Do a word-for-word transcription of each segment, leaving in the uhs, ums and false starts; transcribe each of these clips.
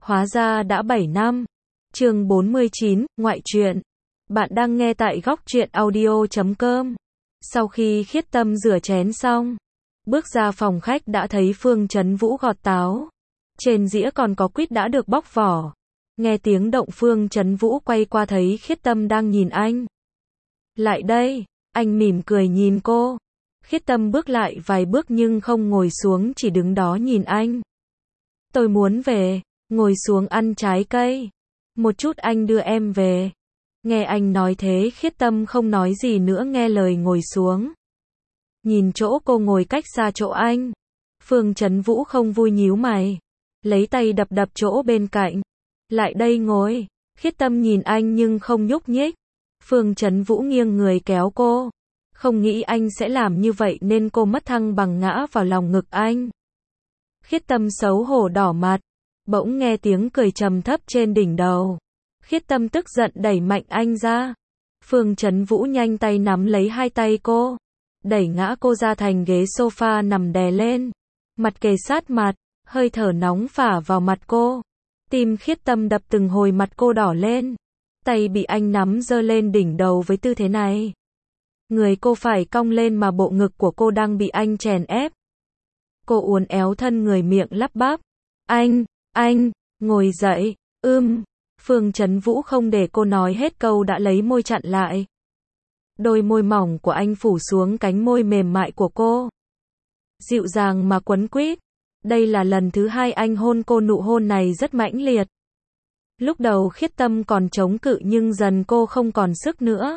Hóa ra đã bảy năm. Chương bốn mươi chín, ngoại truyện. Bạn đang nghe tại góc truyện audio chấm com. Sau khi Khiết Tâm rửa chén xong, bước ra phòng khách đã thấy Phương Chấn Vũ gọt táo. Trên dĩa còn có quýt đã được bóc vỏ. Nghe tiếng động Phương Chấn Vũ quay qua thấy Khiết Tâm đang nhìn anh. Lại đây, anh mỉm cười nhìn cô. Khiết Tâm bước lại vài bước nhưng không ngồi xuống, chỉ đứng đó nhìn anh. Tôi muốn về, ngồi xuống ăn trái cây. Một chút anh đưa em về. Nghe anh nói thế Khiết Tâm không nói gì nữa, nghe lời ngồi xuống. Nhìn chỗ cô ngồi cách xa chỗ anh. Phương Chấn Vũ không vui nhíu mày. Lấy tay đập đập chỗ bên cạnh. Lại đây ngồi. Khiết Tâm nhìn anh nhưng không nhúc nhích. Phương Chấn Vũ nghiêng người kéo cô. Không nghĩ anh sẽ làm như vậy nên cô mất thăng bằng ngã vào lòng ngực anh. Khiết Tâm xấu hổ đỏ mặt. Bỗng nghe tiếng cười trầm thấp trên đỉnh đầu. Khiết Tâm tức giận đẩy mạnh anh ra. Phương Chấn Vũ nhanh tay nắm lấy hai tay cô. Đẩy ngã cô ra thành ghế sofa nằm đè lên. Mặt kề sát mặt, hơi thở nóng phả vào mặt cô. Tim Khiết Tâm đập từng hồi, mặt cô đỏ lên. Tay bị anh nắm giơ lên đỉnh đầu với tư thế này. Người cô phải cong lên mà bộ ngực của cô đang bị anh chèn ép. Cô uốn éo thân người, miệng lắp bắp. Anh, anh, ngồi dậy, ưm. Phương Chấn Vũ không để cô nói hết câu đã lấy môi chặn lại. Đôi môi mỏng của anh phủ xuống cánh môi mềm mại của cô. Dịu dàng mà quấn quýt. Đây là lần thứ hai anh hôn cô, nụ hôn này rất mãnh liệt. Lúc đầu Khiết Tâm còn chống cự nhưng dần cô không còn sức nữa.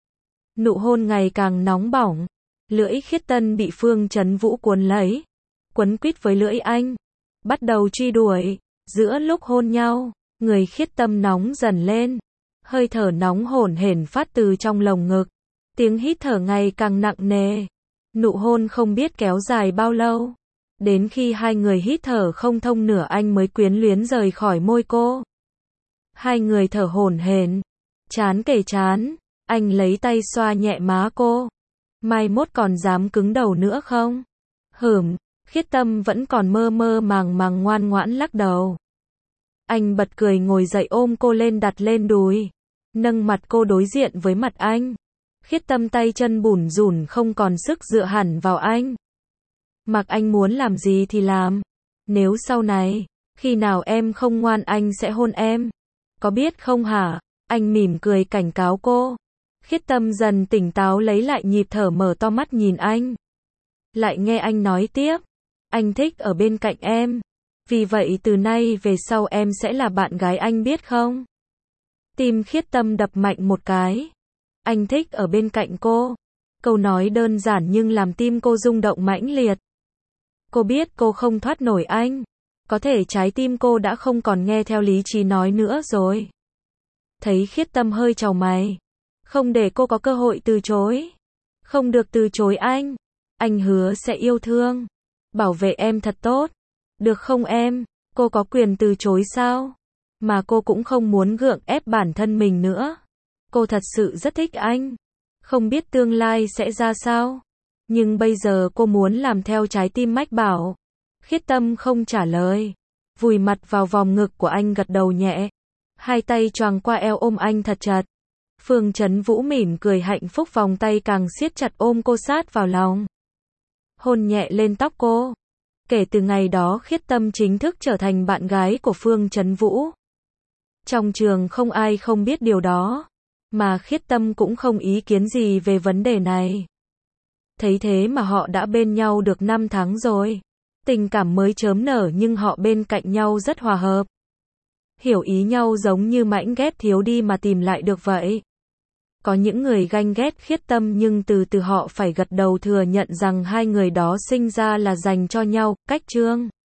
Nụ hôn ngày càng nóng bỏng. Lưỡi Khiết Tâm bị Phương Chấn Vũ cuốn lấy. Quấn quýt với lưỡi anh. Bắt đầu truy đuổi. Giữa lúc hôn nhau, người Khiết Tâm nóng dần lên. Hơi thở nóng hổn hển phát từ trong lồng ngực. Tiếng hít thở ngày càng nặng nề. Nụ hôn không biết kéo dài bao lâu. Đến khi hai người hít thở không thông nửa anh mới quyến luyến rời khỏi môi cô. Hai người thở hổn hển, chán kề chán. Anh lấy tay xoa nhẹ má cô. Mai mốt còn dám cứng đầu nữa không? Hửm. Khiết Tâm vẫn còn mơ mơ màng màng ngoan ngoãn lắc đầu. Anh bật cười ngồi dậy ôm cô lên đặt lên đùi. Nâng mặt cô đối diện với mặt anh. Khiết Tâm tay chân bủn rủn không còn sức dựa hẳn vào anh. Mặc anh muốn làm gì thì làm. Nếu sau này, khi nào em không ngoan anh sẽ hôn em. Có biết không hả? Anh mỉm cười cảnh cáo cô. Khiết Tâm dần tỉnh táo lấy lại nhịp thở, mở to mắt nhìn anh. Lại nghe anh nói tiếp. Anh thích ở bên cạnh em. Vì vậy từ nay về sau em sẽ là bạn gái anh, biết không? Tim Khiết Tâm đập mạnh một cái. Anh thích ở bên cạnh cô. Câu nói đơn giản nhưng làm tim cô rung động mãnh liệt. Cô biết cô không thoát nổi anh. Có thể trái tim cô đã không còn nghe theo lý trí nói nữa rồi. Thấy Khiết Tâm hơi chàu mày. Không để cô có cơ hội từ chối. Không được từ chối anh. Anh hứa sẽ yêu thương. Bảo vệ em thật tốt. Được không em? Cô có quyền từ chối sao? Mà cô cũng không muốn gượng ép bản thân mình nữa. Cô thật sự rất thích anh. Không biết tương lai sẽ ra sao. Nhưng bây giờ cô muốn làm theo trái tim mách bảo. Khiết Tâm không trả lời. Vùi mặt vào vòng ngực của anh gật đầu nhẹ. Hai tay choàng qua eo ôm anh thật chặt. Phương Chấn Vũ mỉm cười hạnh phúc, vòng tay càng siết chặt ôm cô sát vào lòng. Hôn nhẹ lên tóc cô. Kể từ ngày đó Khiết Tâm chính thức trở thành bạn gái của Phương Chấn Vũ. Trong trường không ai không biết điều đó. Mà Khiết Tâm cũng không ý kiến gì về vấn đề này. Thấy thế mà họ đã bên nhau được năm tháng rồi. Tình cảm mới chớm nở nhưng họ bên cạnh nhau rất hòa hợp. Hiểu ý nhau giống như mảnh ghép thiếu đi mà tìm lại được vậy. Có những người ganh ghét Khiết Tâm nhưng từ từ họ phải gật đầu thừa nhận rằng hai người đó sinh ra là dành cho nhau. Cách chương